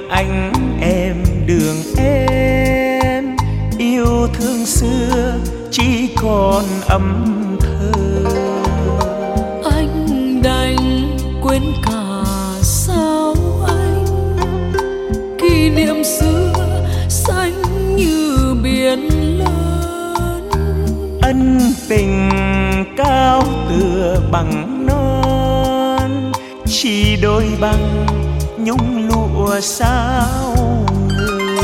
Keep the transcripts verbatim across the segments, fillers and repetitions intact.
anh em đường em, yêu thương xưa chỉ còn âm thơ. Anh đành quên cả sao anh, kỷ niệm xưa xanh như biển lớn. Ân tình cao tựa bằng non, chỉ đôi bằng nhung lụa sao người.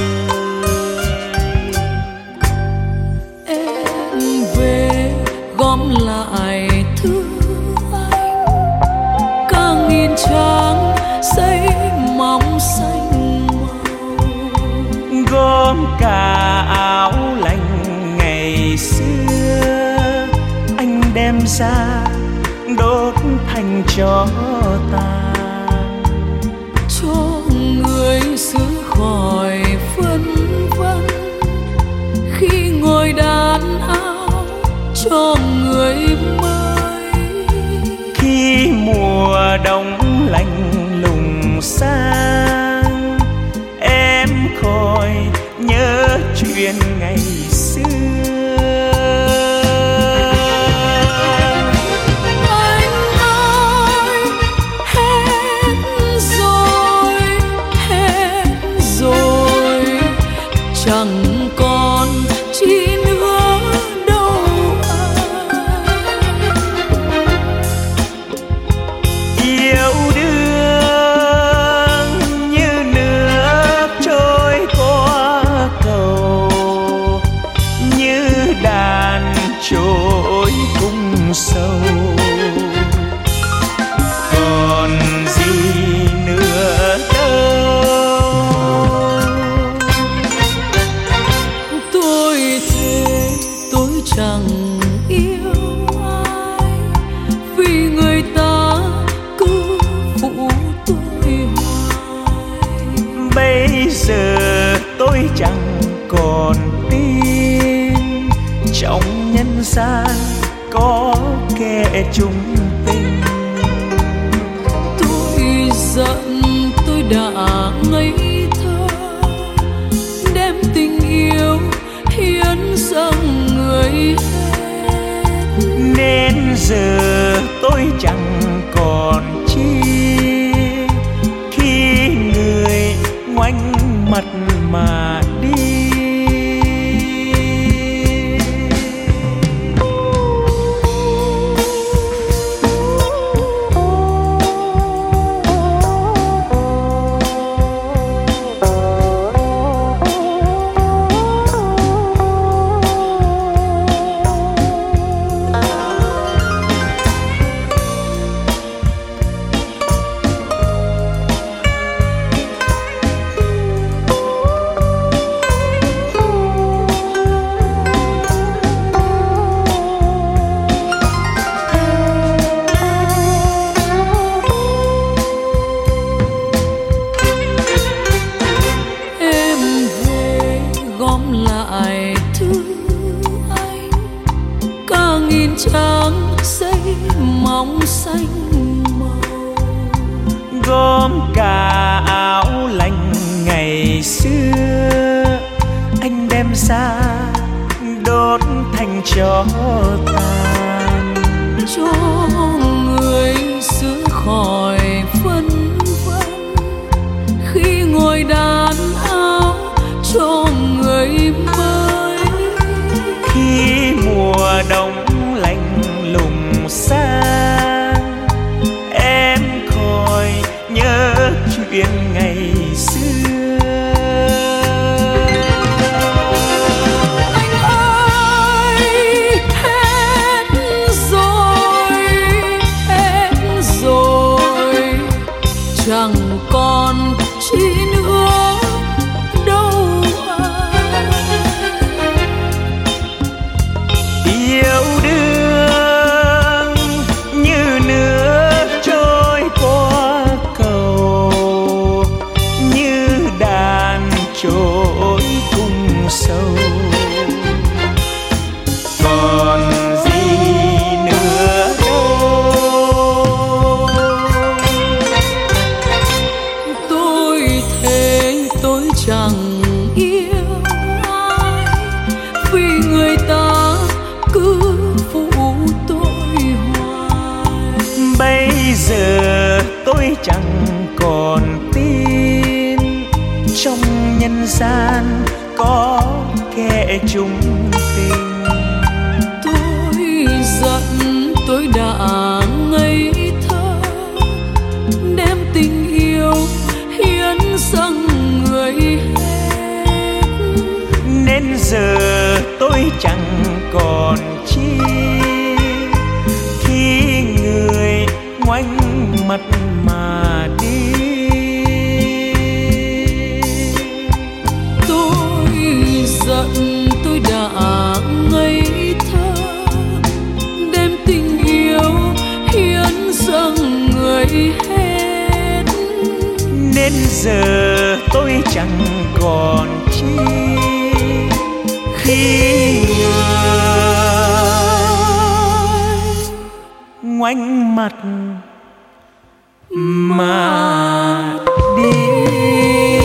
Em về gom lại thứ anh, cả nghìn trang giấy mỏng xanh màu. Gom cả áo lành ngày xưa, anh đem ra đốt thành tro tàn. Cho người xứ khỏi phân vân, khi ngồi đàn áo cho người mới. Khi mùa đông lạnh lùng sang, em khỏi nhớ chuyện ngày xưa. Chẳng còn chi nữa đâu anh. Yêu đương như nước trôi qua cầu, như đàn trôi cung sâu. Còn gì nữa đâu. Chẳng yêu ai vì người ta cứ phụ tôi hoài. Bây giờ tôi chẳng còn tin trong nhân gian có kẻ chung tình. Tôi giận tôi đã ngây thơ, đem tình yêu hiến dâng người hết. Nên giờ tôi chẳng còn chi khi người ngoảnh mặt mà đi. Trang giấy mỏng xanh màu. Gom cả áo lành ngày xưa, anh đem ra đốt thành tro tàn. Cho người xứ khỏi phân vân, khi ngồi đàn áo cho người mới. Khi mùa đông lạnh lùng sang, em khỏi nhớ chuyện ngày xưa. Anh ơi, hết rồi, hết rồi, chẳng còn chi nữa đâu anh. Yêu người ta cứ phụ tôi hoài. Bây giờ tôi chẳng còn tin trong nhân gian có kẻ chung tình. Tôi giận tôi đã ngây thơ, đem tình yêu hiến dâng người hết. Nên giờ tôi chẳng còn chi khi người ngoảnh mặt mà đi. Tôi giận tôi đã ngây thơ, đem tình yêu hiến dâng người hết. Nên giờ tôi chẳng còn chi khi người ngoảnh mặt mà đi.